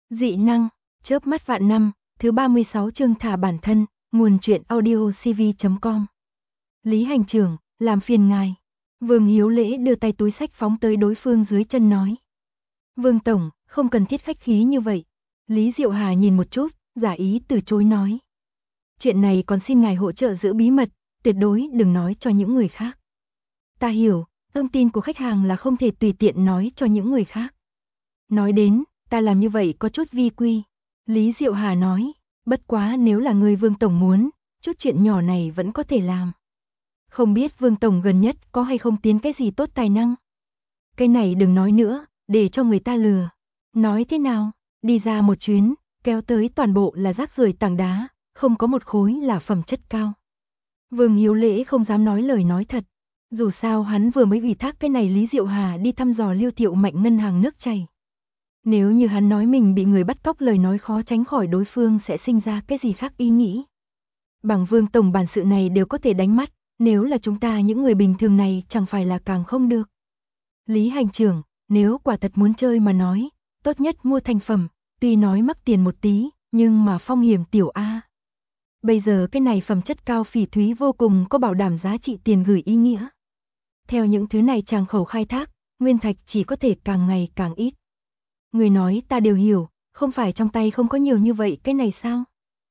Dị năng, chớp mắt vạn năm, thứ 36 chương thả bản thân, nguồn truyện audio cv.com. Lý hành trưởng, làm phiền ngài. Vương Hiếu Lễ đưa tay túi sách phóng tới đối phương dưới chân nói. Vương Tổng, không cần thiết khách khí như vậy. Lý Diệu Hà nhìn một chút, giả ý từ chối nói. Chuyện này còn xin ngài hỗ trợ giữ bí mật, tuyệt đối đừng nói cho những người khác. Ta hiểu, thông tin của khách hàng là không thể tùy tiện nói cho những người khác. Nói đến, ta làm như vậy có chút vi quy. Lý Diệu Hà nói, bất quá nếu là người Vương Tổng muốn, chút chuyện nhỏ này vẫn có thể làm. Không biết Vương Tổng gần nhất có hay không tiến cái gì tốt tài năng? Cái này đừng nói nữa, để cho người ta lừa. Nói thế nào, đi ra một chuyến, kéo tới toàn bộ là rác rưởi tảng đá, không có một khối là phẩm chất cao. Vương Hiếu Lễ không dám nói lời nói thật. Dù sao hắn vừa mới ủy thác cái này Lý Diệu Hà đi thăm dò Lưu Thiệu Mạnh ngân hàng nước chảy. Nếu như hắn nói mình bị người bắt cóc lời nói khó tránh khỏi đối phương sẽ sinh ra cái gì khác ý nghĩ. Bằng Vương Tổng bản sự này đều có thể đánh mắt, nếu là chúng ta những người bình thường này chẳng phải là càng không được. Lý hành trưởng, nếu quả thật muốn chơi mà nói, tốt nhất mua thành phẩm, tuy nói mắc tiền một tí, nhưng mà phong hiểm tiểu A. Bây giờ cái này phẩm chất cao phỉ thúy vô cùng có bảo đảm giá trị tiền gửi ý nghĩa. Theo những thứ này tràng khẩu khai thác, nguyên thạch chỉ có thể càng ngày càng ít. Người nói ta đều hiểu, không phải trong tay không có nhiều như vậy cái này sao?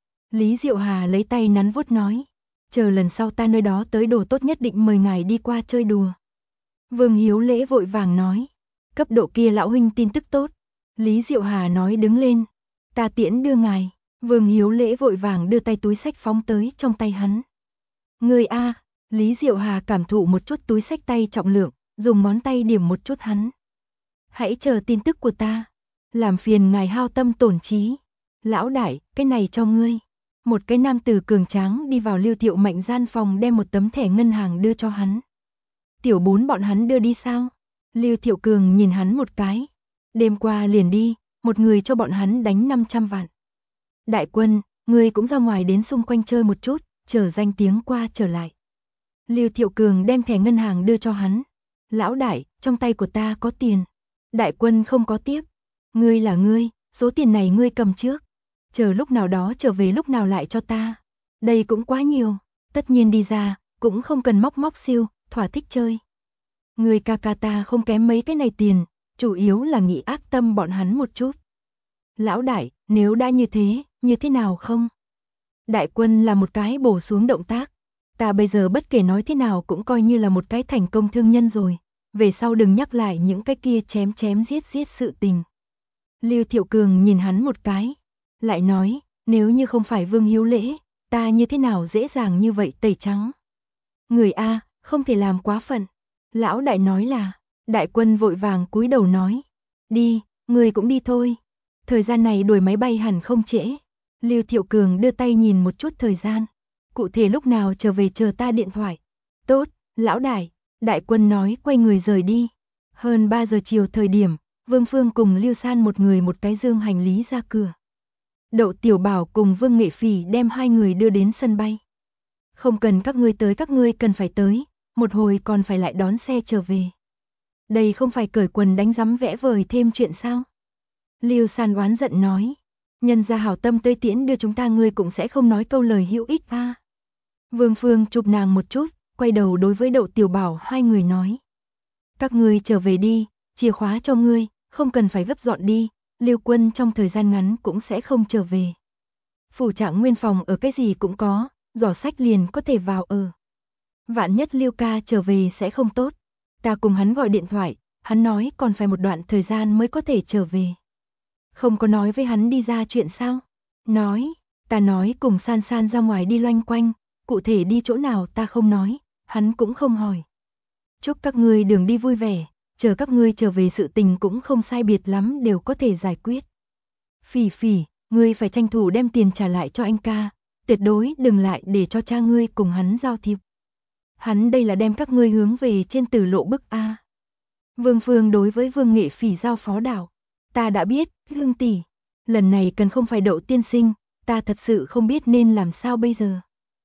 Lý Diệu Hà lấy tay nắn vuốt nói, chờ lần sau ta nơi đó tới đồ tốt nhất định mời ngài đi qua chơi đùa. Vương Hiếu Lễ vội vàng nói, cấp độ kia lão huynh tin tức tốt. Lý Diệu Hà nói đứng lên, ta tiễn đưa ngài. Vương Hiếu Lễ vội vàng đưa tay túi sách phóng tới trong tay hắn. Người A, Lý Diệu Hà cảm thụ một chút túi sách tay trọng lượng, dùng ngón tay điểm một chút hắn. Hãy chờ tin tức của ta. Làm phiền ngài hao tâm tổn trí. Lão đại, cái này cho ngươi. Một cái nam tử cường tráng đi vào Lưu Thiệu Mạnh gian phòng đem một tấm thẻ ngân hàng đưa cho hắn. Tiểu bốn bọn hắn đưa đi sao? Lưu Thiệu Cường nhìn hắn một cái. Đêm qua liền đi, một người cho bọn hắn đánh 500 vạn. Đại quân, ngươi cũng ra ngoài đến xung quanh chơi một chút, chờ danh tiếng qua trở lại. Lưu Thiệu Cường đem thẻ ngân hàng đưa cho hắn. Lão đại, trong tay của ta có tiền. Đại quân không có tiếp. Ngươi là ngươi, số tiền này ngươi cầm trước. Chờ lúc nào đó trở về lúc nào lại cho ta. Đây cũng quá nhiều, tất nhiên đi ra, cũng không cần móc siêu, thỏa thích chơi. Ngươi ca ca ta không kém mấy cái này tiền, chủ yếu là nghĩ ác tâm bọn hắn một chút. Lão đại, nếu đã như thế nào không? Đại quân là một cái bổ xuống động tác. Ta bây giờ bất kể nói thế nào cũng coi như là một cái thành công thương nhân rồi. Về sau đừng nhắc lại những cái kia chém giết sự tình. Lưu Thiệu Cường nhìn hắn một cái, lại nói, nếu như không phải Vương Hiếu Lễ, ta như thế nào dễ dàng như vậy tẩy trắng. Người A, không thể làm quá phận. Lão đại nói là, đại quân vội vàng cúi đầu nói, đi, người cũng đi thôi. Thời gian này đuổi máy bay hẳn không trễ. Lưu Thiệu Cường đưa tay nhìn một chút thời gian. Cụ thể lúc nào trở về chờ ta điện thoại. Tốt, lão đại, đại quân nói quay người rời đi. Hơn 3 giờ chiều thời điểm, Vương Phương cùng Lưu San một người một cái dương hành lý ra cửa. Đậu Tiểu Bảo cùng Vương Nghệ Phỉ đem hai người đưa đến sân bay. Không cần các ngươi tới, các ngươi cần phải tới, một hồi còn phải lại đón xe trở về. Đây không phải cởi quần đánh rắm vẽ vời thêm chuyện sao? Lưu San oán giận nói, nhân gia hảo tâm tới tiễn đưa chúng ta ngươi cũng sẽ không nói câu lời hữu ích a. Vương Phương chụp nàng một chút, quay đầu đối với Đậu Tiểu Bảo hai người nói. Các ngươi trở về đi, chìa khóa cho ngươi, không cần phải gấp dọn đi, Lưu Quân trong thời gian ngắn cũng sẽ không trở về. Phủ Trạng Nguyên phòng ở cái gì cũng có, giỏ sách liền có thể vào ở. Vạn nhất Lưu ca trở về sẽ không tốt. Ta cùng hắn gọi điện thoại, hắn nói còn phải một đoạn thời gian mới có thể trở về. Không có nói với hắn đi ra chuyện sao? Nói, ta nói cùng San San ra ngoài đi loanh quanh, cụ thể đi chỗ nào ta không nói, hắn cũng không hỏi. Chúc các ngươi đường đi vui vẻ, chờ các ngươi trở về sự tình cũng không sai biệt lắm đều có thể giải quyết. Phỉ Phỉ, ngươi phải tranh thủ đem tiền trả lại cho anh ca, tuyệt đối đừng lại để cho cha ngươi cùng hắn giao thiệp. Hắn đây là đem các ngươi hướng về trên tử lộ bức A. Vương Phương đối với Vương Nghệ Phỉ giao phó đảo. Ta đã biết, Hương tỷ, lần này cần không phải Đậu tiên sinh, ta thật sự không biết nên làm sao bây giờ.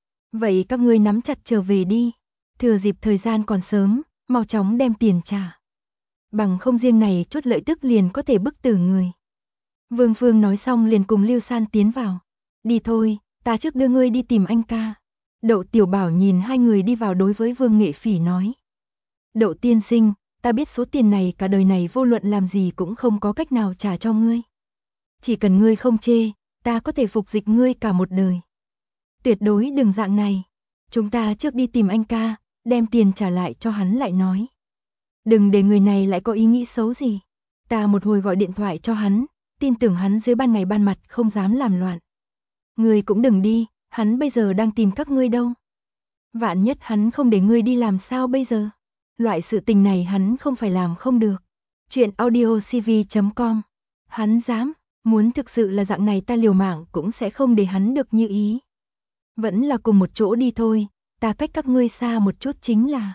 Vậy các ngươi nắm chặt trở về đi, thừa dịp thời gian còn sớm, mau chóng đem tiền trả. Bằng không riêng này chút lợi tức liền có thể bức tử người. Vương Phương nói xong liền cùng Lưu San tiến vào. Đi thôi, ta trước đưa ngươi đi tìm anh ca. Đậu Tiểu Bảo nhìn hai người đi vào đối với Vương Nghệ Phỉ nói. Đậu tiên sinh, ta biết số tiền này cả đời này vô luận làm gì cũng không có cách nào trả cho ngươi. Chỉ cần ngươi không chê, ta có thể phục dịch ngươi cả một đời. Tuyệt đối đừng dạng này. Chúng ta trước đi tìm anh ca, đem tiền trả lại cho hắn lại nói. Đừng để người này lại có ý nghĩ xấu gì. Ta một hồi gọi điện thoại cho hắn, tin tưởng hắn dưới ban ngày ban mặt không dám làm loạn. Ngươi cũng đừng đi, hắn bây giờ đang tìm các ngươi đâu. Vạn nhất hắn không để ngươi đi làm sao bây giờ? Loại sự tình này hắn không phải làm không được. Chuyện audiocv.com. Hắn dám, muốn thực sự là dạng này ta liều mạng cũng sẽ không để hắn được như ý. Vẫn là cùng một chỗ đi thôi, ta cách các ngươi xa một chút chính là.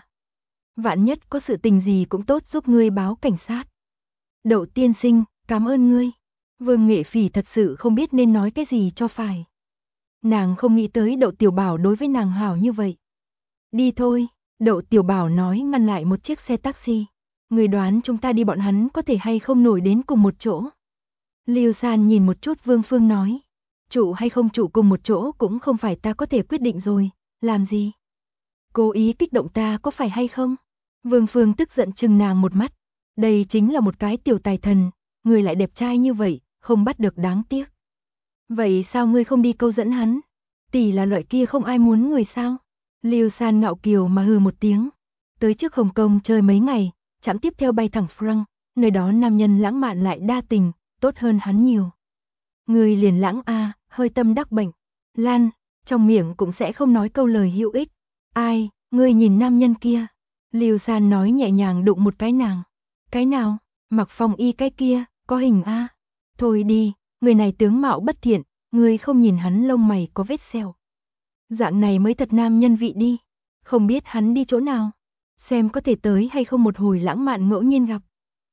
Vạn nhất có sự tình gì cũng tốt giúp ngươi báo cảnh sát. Đậu tiên sinh, cảm ơn ngươi. Vương Nghệ Phỉ thật sự không biết nên nói cái gì cho phải. Nàng không nghĩ tới Đậu Tiểu Bảo đối với nàng hảo như vậy. Đi thôi, Đậu Tiểu Bảo nói ngăn lại một chiếc xe taxi. Người đoán chúng ta đi bọn hắn có thể hay không nổi đến cùng một chỗ. Lưu San nhìn một chút Vương Phương nói. Trụ hay không trụ cùng một chỗ cũng không phải ta có thể quyết định rồi, làm gì? Cố ý kích động ta có phải hay không? Vương Phương tức giận chừng nàng một mắt. Đây chính là một cái tiểu tài thần, người lại đẹp trai như vậy, không bắt được đáng tiếc. Vậy sao ngươi không đi câu dẫn hắn? Tỷ là loại kia không ai muốn người sao? Lưu San ngạo kiều mà hừ một tiếng. Tới trước Hồng Kông chơi mấy ngày, chạm tiếp theo bay thẳng Frank, nơi đó nam nhân lãng mạn lại đa tình, tốt hơn hắn nhiều. Người liền lãng a, hơi tâm đắc bệnh. Lan, trong miệng cũng sẽ không nói câu lời hữu ích. Ai, ngươi nhìn nam nhân kia. Lưu San nói nhẹ nhàng đụng một cái nàng. Cái nào? Mặc phong y cái kia, có hình a. Thôi đi, người này tướng mạo bất thiện, ngươi không nhìn hắn lông mày có vết sẹo. Dạng này mới thật nam nhân vị đi. Không biết hắn đi chỗ nào. Xem có thể tới hay không một hồi lãng mạn ngẫu nhiên gặp.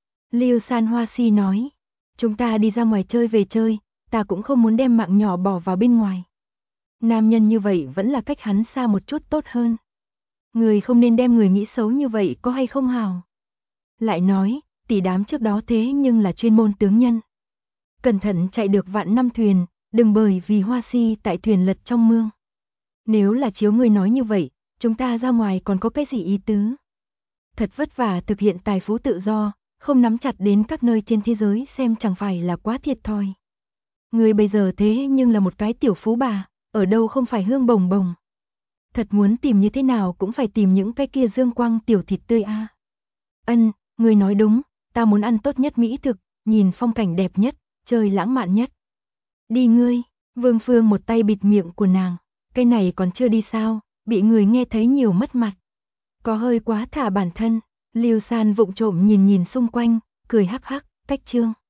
Lưu San Hoa Si nói. Chúng ta đi ra ngoài chơi về chơi, ta cũng không muốn đem mạng nhỏ bỏ vào bên ngoài. Nam nhân như vậy vẫn là cách hắn xa một chút tốt hơn. Người không nên đem người nghĩ xấu như vậy có hay không hào. Lại nói, tỷ đám trước đó thế nhưng là chuyên môn tướng nhân. Cẩn thận chạy được vạn năm thuyền, đừng bởi vì Hoa Si tại thuyền lật trong mương. Nếu là chiếu người nói như vậy, chúng ta ra ngoài còn có cái gì ý tứ? Thật vất vả thực hiện tài phú tự do, không nắm chặt đến các nơi trên thế giới xem chẳng phải là quá thiệt thòi. Người bây giờ thế nhưng là một cái tiểu phú bà, ở đâu không phải hương bồng bồng. Thật muốn tìm như thế nào cũng phải tìm những cái kia dương quang tiểu thịt tươi a. Ân, người nói đúng, ta muốn ăn tốt nhất mỹ thực, nhìn phong cảnh đẹp nhất, chơi lãng mạn nhất. Đi ngươi, Vương Phương một tay bịt miệng của nàng, cái này còn chưa đi sao, bị người nghe thấy nhiều mất mặt. Có hơi quá thả bản thân, Lưu San vụng trộm nhìn nhìn xung quanh, cười hắc hắc, cách chương.